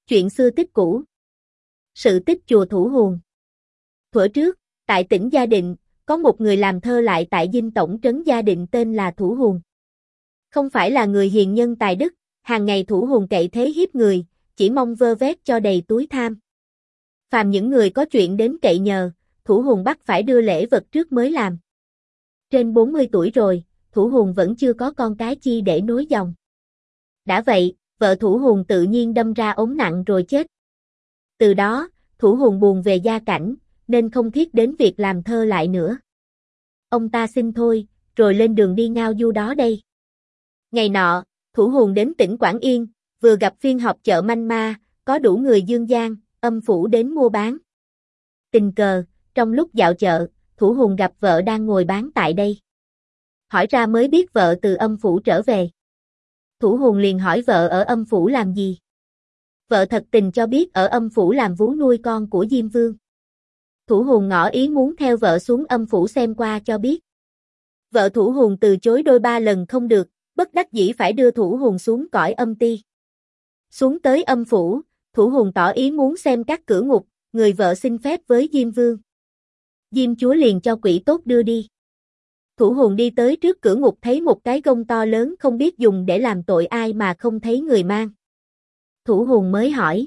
Chuyện xưa tích cũ. Sự tích chùa Thủ Hùng. Thuở trước, tại tỉnh Gia Định, có một người làm thơ lại tại dinh tổng trấn Gia Định tên là Thủ Hùng. Không phải là người hiền nhân tài đức, hàng ngày Thủ Hùng cậy thế hiếp người, chỉ mong vơ vét cho đầy túi tham. Phàm những người có chuyện đến cậy nhờ, Thủ Hùng bắt phải đưa lễ vật trước mới làm. Trên 40 tuổi rồi, Thủ Hùng vẫn chưa có con cái chi để nối dòng. Đã vậy, vợ Thủ Hùng tự nhiên đâm ra ốm nặng rồi chết. Từ đó, Thủ Hùng buồn về gia cảnh, nên không thiết đến việc làm thơ lại nữa. Ông ta xin thôi, rồi lên đường đi ngao du đó đây. Ngày nọ, Thủ Hùng đến tỉnh Quảng Yên, vừa gặp phiên họp chợ manh ma, có đủ người Dương Giang, Âm Phủ đến mua bán. Tình cờ, trong lúc dạo chợ, Thủ Hùng gặp vợ đang ngồi bán tại đây. Hỏi ra mới biết vợ từ Âm Phủ trở về. Thủ Hùng liền hỏi vợ ở Âm Phủ làm gì. Vợ thật tình cho biết ở Âm Phủ làm vú nuôi con của Diêm Vương. Thủ Hùng ngỏ ý muốn theo vợ xuống Âm Phủ xem qua cho biết. Vợ Thủ Hùng từ chối đôi ba lần không được, bất đắc dĩ phải đưa Thủ Hùng xuống cõi âm ti. Xuống tới Âm Phủ, Thủ Hùng tỏ ý muốn xem các cửa ngục, người vợ xin phép với Diêm Vương. Diêm chúa liền cho quỷ tốt đưa đi. Thủ Hùng đi tới trước cửa ngục thấy một cái gông to lớn không biết dùng để làm tội ai mà không thấy người mang. Thủ Hùng mới hỏi.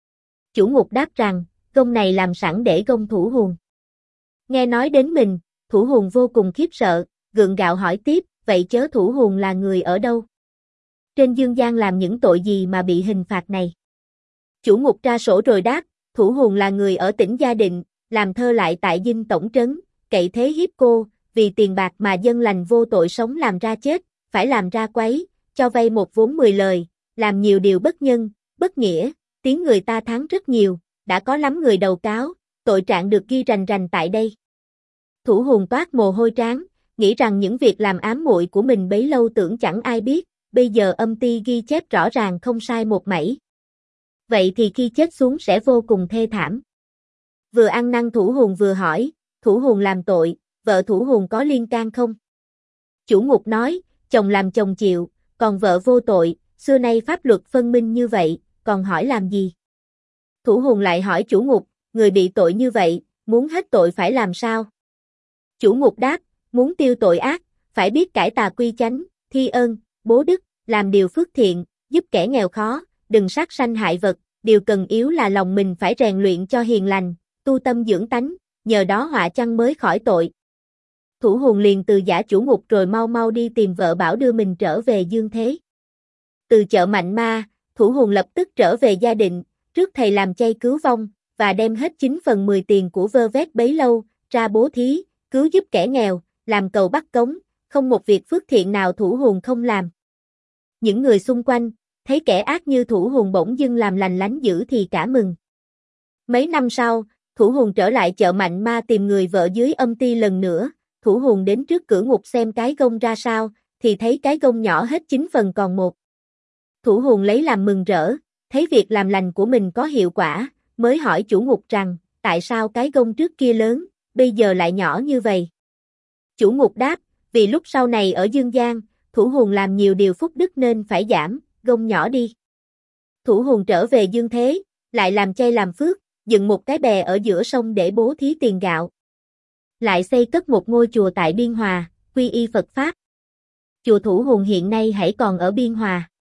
Chủ ngục đáp rằng, gông này làm sẵn để gông Thủ Hùng. Nghe nói đến mình, Thủ Hùng vô cùng khiếp sợ, gượng gạo hỏi tiếp, vậy chớ Thủ Hùng là người ở đâu? Trên dương gian làm những tội gì mà bị hình phạt này? Chủ ngục tra sổ rồi đáp, Thủ Hùng là người ở tỉnh Gia Định, làm thơ lại tại dinh tổng trấn, cậy thế hiếp cô, vì tiền bạc mà dân lành vô tội sống làm ra chết, phải làm ra quấy, cho vay một vốn 10 lời, làm nhiều điều bất nhân, bất nghĩa, tiếng người ta thắng rất nhiều, đã có lắm người đầu cáo, tội trạng được ghi rành rành tại đây. Thủ Hùng toát mồ hôi trán, nghĩ rằng những việc làm ám muội của mình bấy lâu tưởng chẳng ai biết, bây giờ âm ty ghi chép rõ ràng không sai một mảy. Vậy thì khi chết xuống sẽ vô cùng thê thảm. Vừa ăn năn Thủ Hùng vừa hỏi, Thủ Hùng làm tội, vợ Thủ Hùng có liên can không? Chủ ngục nói, chồng làm chồng chịu, còn vợ vô tội, xưa nay pháp luật phân minh như vậy, còn hỏi làm gì? Thủ Hùng lại hỏi chủ ngục, người bị tội như vậy, muốn hết tội phải làm sao? Chủ ngục đáp, muốn tiêu tội ác, phải biết cải tà quy chánh, thi ơn, bố đức, làm điều phước thiện, giúp kẻ nghèo khó, đừng sát sanh hại vật, điều cần yếu là lòng mình phải rèn luyện cho hiền lành, tu tâm dưỡng tánh, nhờ đó họa chăng mới khỏi tội. Thủ Hùng liền từ giả chủ ngục rồi mau mau đi tìm vợ bảo đưa mình trở về dương thế. Từ chợ Mạnh Ma, Thủ Hùng lập tức trở về Gia Định, trước thầy làm chay cứu vong, và đem hết 9/10 tiền của vơ vét bấy lâu, ra bố thí, cứu giúp kẻ nghèo, làm cầu bắt cống, không một việc phước thiện nào Thủ Hùng không làm. Những người xung quanh, thấy kẻ ác như Thủ Hùng bỗng dưng làm lành lánh dữ thì cả mừng. Mấy năm sau, Thủ Hùng trở lại chợ Mạnh Ma tìm người vợ dưới âm ty lần nữa, Thủ Hùng đến trước cửa ngục xem cái gông ra sao, thì thấy cái gông nhỏ hết 9 phần còn 1. Thủ Hùng lấy làm mừng rỡ, thấy việc làm lành của mình có hiệu quả, mới hỏi chủ ngục rằng, tại sao cái gông trước kia lớn, bây giờ lại nhỏ như vậy? Chủ ngục đáp, vì lúc sau này ở Dương Gian, Thủ Hùng làm nhiều điều phúc đức nên phải giảm, gông nhỏ đi. Thủ Hùng trở về dương thế, lại làm chay làm phước, dựng một cái bè ở giữa sông để bố thí tiền gạo. Lại xây cất một ngôi chùa tại Biên Hòa, quy y Phật Pháp. Chùa Thủ Hùng hiện nay hãy còn ở Biên Hòa.